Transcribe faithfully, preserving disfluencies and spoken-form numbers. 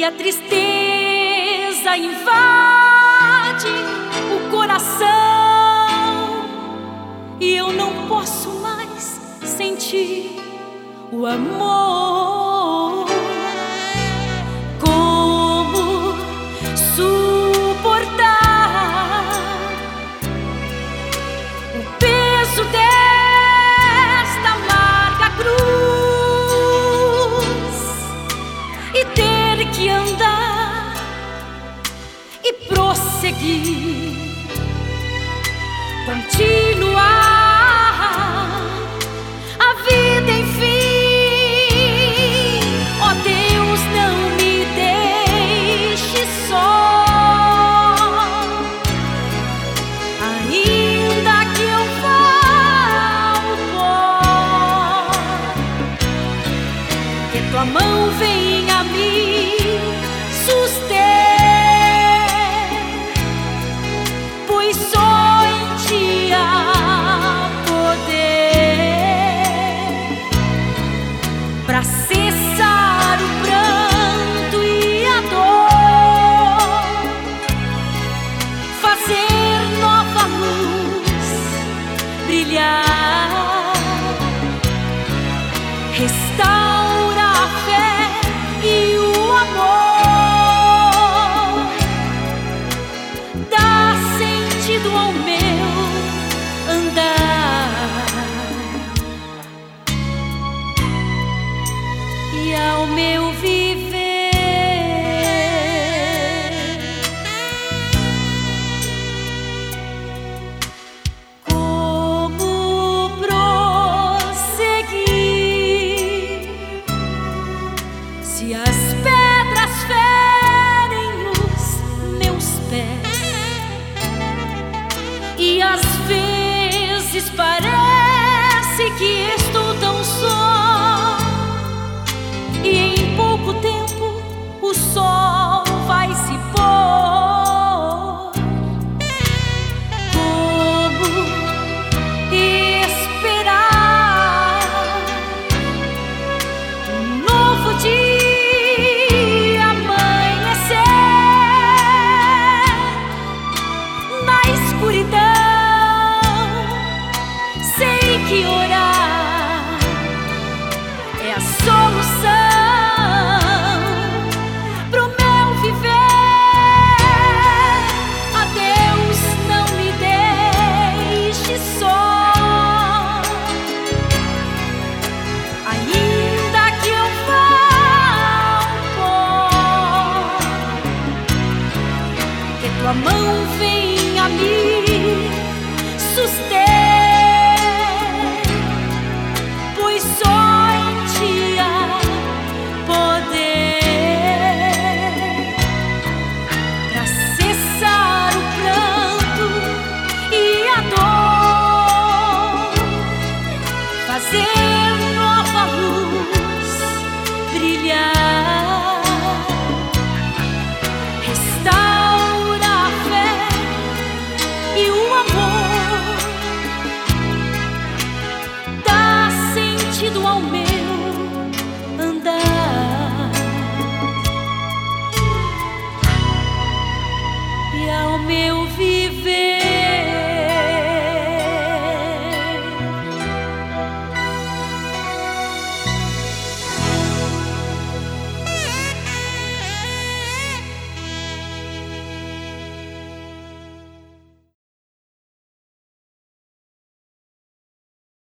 e a tristeza invade o coração, e eu não posso mais sentir o amor. Como suportar o peso desta amarga cruz e ter que andar e prosseguir, continuar a vida, enfim. Ó Deus, não me deixe só, ainda que eu vá ao pó, que tua mão venha me suster, pois só em ti há poder pra cessar o pranto e a dor, fazer nova luz brilhar, restaura a fé e o amor, dá sentido ao meu andar e ao meu viver. Como prosseguir se as pedras ferem os meus pés e às vezes parece que estou tão só, e em pouco tempo o sol vai se pôr? Como esperar um novo dia amanhecer na escuridão? Sei que orar é a solução pro meu viver. A Deus, não me deixe só, ainda que eu vá ao pó, que tua mão venha me suster,